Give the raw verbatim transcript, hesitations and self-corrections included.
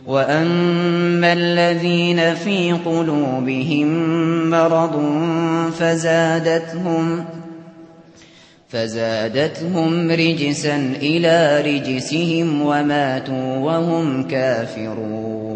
وَأَمَّا الَّذِينَ فِي قُلُوبِهِم مَّرَضٌ فَزَادَتْهُمْ فَزَادَتْهُمْ رِجْسًا إِلَىٰ رِجْسِهِمْ وَمَاتُوا وَهُمْ كَافِرُونَ